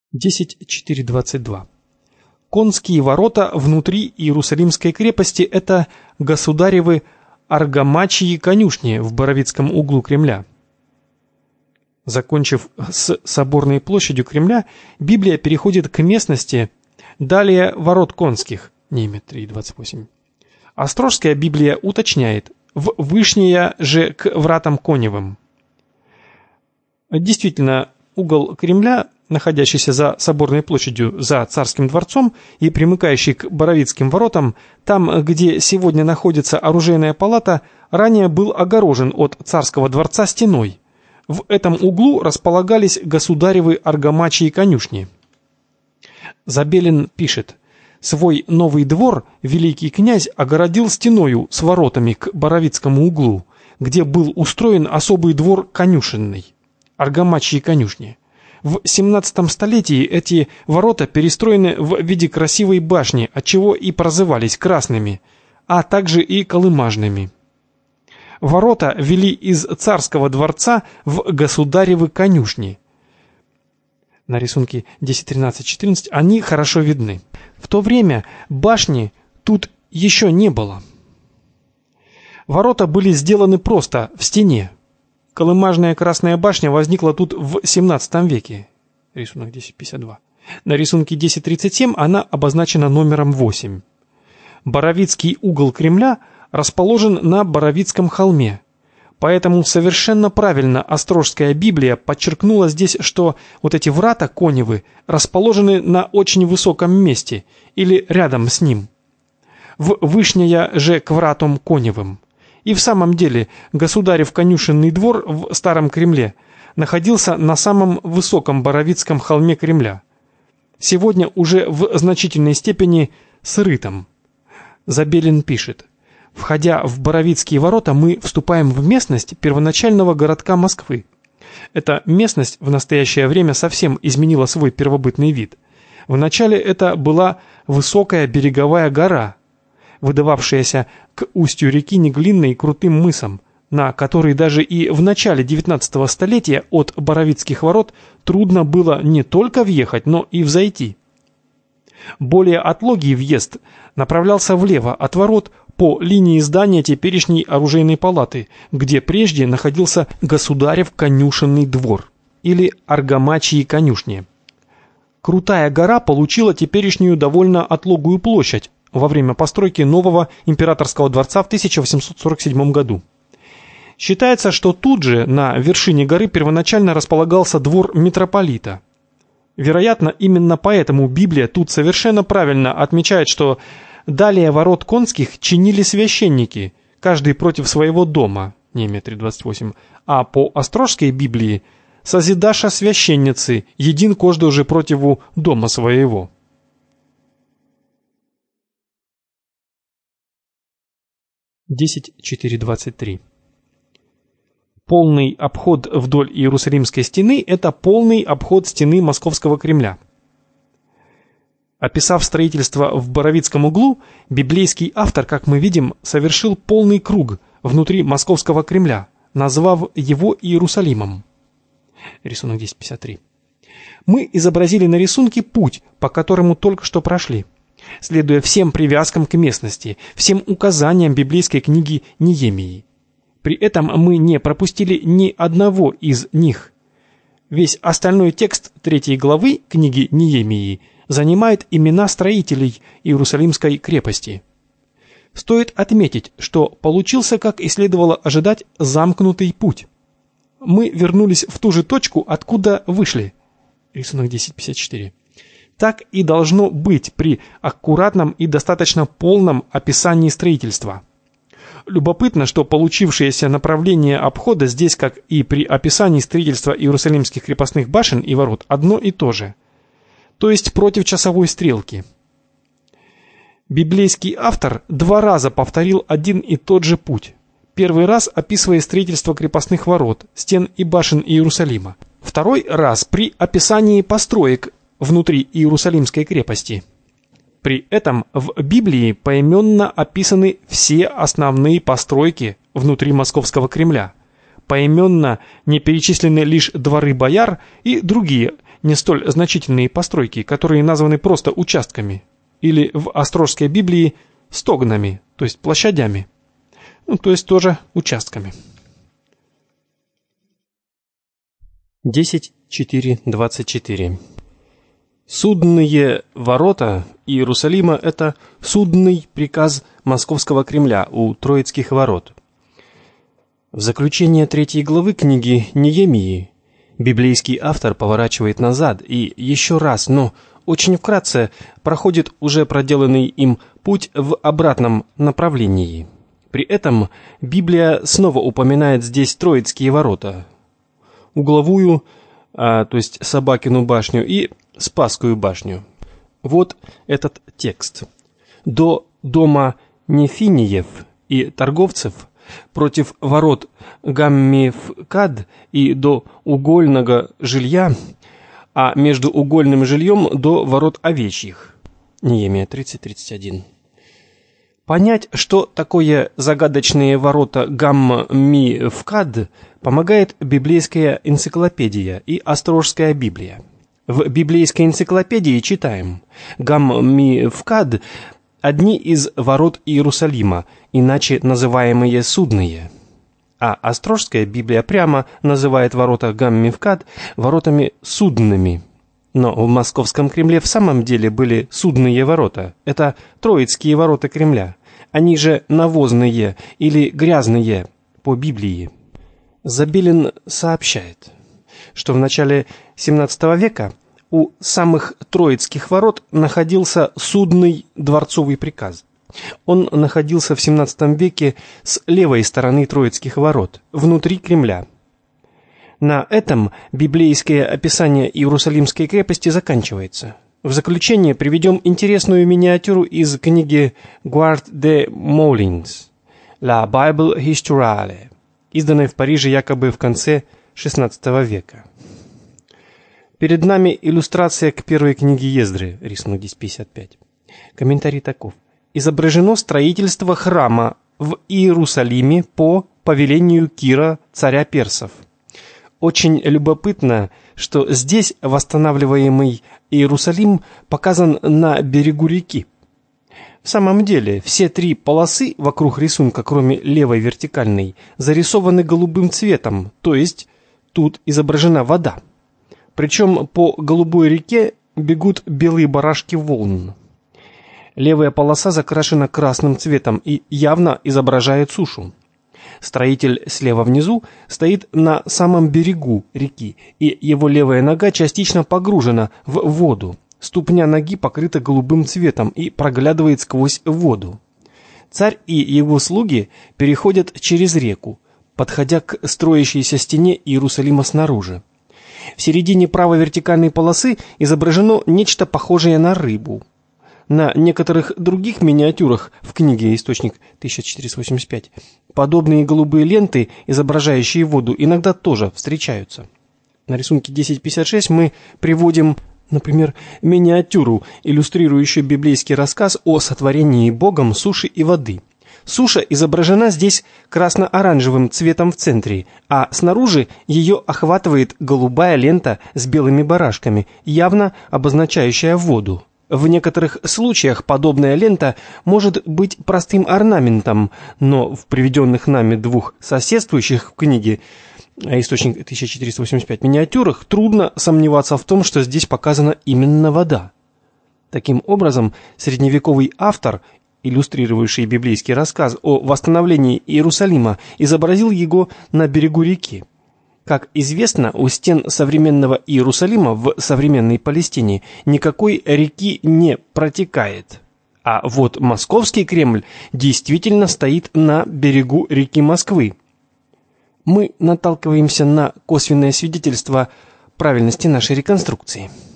10.4.22. Конские ворота внутри Иерусалимской крепости – это государевы аргамачьи конюшни в Боровицком углу Кремля. Закончив с соборной площадью Кремля, Библия переходит к местности далее ворот конских, Неемия 3.28. Острожская Библия уточняет: в Вышняя же к вратам коневым. Действительно, угол Кремля, находящийся за соборной площадью, за Царским дворцом и примыкающий к Боровицким воротам, там, где сегодня находится оружейная палата, ранее был огорожен от Царского дворца стеной. В этом углу располагались государевы аргамачьи конюшни. Забелин пишет: «Свой новый двор великий князь огородил стеною с воротами к Боровицкому углу, где был устроен особый двор конюшенный, аргамачьи конюшни. В 17 столетии эти ворота перестроены в виде красивой башни, отчего и прозывались красными, а также и колымажными. Ворота вели из Царского дворца в государевы конюшни». На рисунке 10.13.14 они хорошо видны. В то время башни тут еще не было. Ворота были сделаны просто в стене. Колымажная Красная башня возникла тут в 17 веке. Рисунок 10.52. На рисунке 10.37 она обозначена номером 8. Боровицкий угол Кремля расположен на Боровицком холме. Поэтому совершенно правильно Острожская Библия подчеркнула здесь, что вот эти врата коневы расположены на очень высоком месте или рядом с ним. В Вышняя же к вратам коневым. И в самом деле государев конюшенный двор в Старом Кремле находился на самом высоком Боровицком холме Кремля. Сегодня уже в значительной степени срытом. Забелин пишет: «Входя в Боровицкие ворота, мы вступаем в местность первоначального городка Москвы. Эта местность в настоящее время совсем изменила свой первобытный вид. Вначале это была высокая береговая гора, выдававшаяся к устью реки Неглинной крутым мысом, на который даже и в начале 19 столетия от Боровицких ворот трудно было не только въехать, но и взойти. Более отлогий въезд направлялся влево от ворот по линии здания теперешней оружейной палаты, где прежде находился государев конюшенный двор, или аргамачьи конюшни. Крутая гора получила теперешнюю довольно отлогую площадь во время постройки нового императорского дворца в 1847 году. Считается, что тут же, на вершине горы, первоначально располагался двор митрополита. Вероятно, именно поэтому Библия тут совершенно правильно отмечает, что далее ворот конских чинили священники, каждый против своего дома, Неемия 3.28, а по Острожской Библии созидаша священницы, един кожду же противу дома своего. (10.4.23). Полный обход вдоль Иерусалимской стены – это полный обход стены Московского Кремля. Описав строительство в Боровицком углу, библейский автор, как мы видим, совершил полный круг внутри Московского Кремля, назвав его Иерусалимом. Рисунок 10.53. Мы изобразили на рисунке путь, по которому только что прошли, следуя всем привязкам к местности, всем указаниям библейской книги Неемии. При этом мы не пропустили ни одного из них. Весь остальной текст 3 главы книги Неемии занимает имена строителей Иерусалимской крепости. Стоит отметить, что получился, как и следовало ожидать, замкнутый путь. Мы вернулись в ту же точку, откуда вышли. Рисунок 10.54. Так и должно быть при аккуратном и достаточно полном описании строительства. Любопытно, что получившееся направление обхода здесь, как и при описании строительства иерусалимских крепостных башен и ворот, одно и то же. То есть против часовой стрелки. Библейский автор 2 раза повторил один и тот же путь. Первый раз описывая строительство крепостных ворот, стен и башен Иерусалима. Второй раз при описании построек внутри Иерусалимской крепости. При этом в Библии поименно описаны все основные постройки внутри Московского Кремля. Поименно не перечислены лишь дворы бояр и другие не столь значительные постройки, которые названы просто участками, или в Острожской Библии стогнами, то есть площадями, то есть тоже участками. 10.4.24. Судные ворота Иерусалима – это судный приказ Московского Кремля у Троицких ворот. В заключение 3 главы книги Неемии библейский автор поворачивает назад и еще раз, но очень вкратце, проходит уже проделанный им путь в обратном направлении. При этом Библия снова упоминает здесь Троицкие ворота, Угловую, то есть Собакину башню, и Спасскую башню. Вот этот текст. До дома Нефиниев и торговцев, против ворот Гаммифкад и до угольного жилья, а между угольным жильем до ворот овечьих. Неемия 30:31. Понять, что такое загадочные ворота Гаммифкад, помогает библейская энциклопедия и Острожская Библия. В библейской энциклопедии читаем: Гаммифкад – одни из ворот Иерусалима, иначе называемые судные. А Острожская Библия прямо называет ворота Гаммифкад воротами судными. Но в Московском Кремле в самом деле были судные ворота. Это Троицкие ворота Кремля. Они же навозные или грязные по Библии. Забелин сообщает, что в начале XVII века у самых Троицких ворот находился судный дворцовый приказ. Он находился в XVII веке с левой стороны Троицких ворот, внутри Кремля. На этом библейское описание Иерусалимской крепости заканчивается. В заключение приведем интересную миниатюру из книги Guard de Moulins «La Bible Historiale», изданной в Париже якобы в конце XVI века. Перед нами иллюстрация к первой книге Ездры, рисунок 1055. Комментарий таков. Изображено строительство храма в Иерусалиме по повелению Кира, царя персов. Очень любопытно, что здесь восстанавливаемый Иерусалим показан на берегу реки. В самом деле, все 3 полосы вокруг рисунка, кроме левой вертикальной, зарисованы голубым цветом, то есть тут изображена вода. Причем по голубой реке бегут белые барашки волн. Левая полоса закрашена красным цветом и явно изображает сушу. Строитель слева внизу стоит на самом берегу реки, и его левая нога частично погружена в воду. Ступня ноги покрыта голубым цветом и проглядывает сквозь воду. Царь и его слуги переходят через реку, подходя к строящейся стене Иерусалима снаружи. В середине правой вертикальной полосы изображено нечто похожее на рыбу. На некоторых других миниатюрах в книге «Источник» 1485 подобные голубые ленты, изображающие воду, иногда тоже встречаются. На рисунке 1056 мы приводим, например, миниатюру, иллюстрирующую библейский рассказ о сотворении Богом суши и воды. Суша изображена здесь красно-оранжевым цветом в центре, а снаружи ее охватывает голубая лента с белыми барашками, явно обозначающая воду. В некоторых случаях подобная лента может быть простым орнаментом, но в приведенных нами 2 соседствующих в книге «Источник» 1485 миниатюрах трудно сомневаться в том, что здесь показана именно вода. Таким образом, средневековый автор, иллюстрирующий библейский рассказ о восстановлении Иерусалима, изобразил его на берегу реки. Как известно, у стен современного Иерусалима в современной Палестине никакой реки не протекает. А вот Московский Кремль действительно стоит на берегу реки Москвы. Мы наталкиваемся на косвенное свидетельство правильности нашей реконструкции.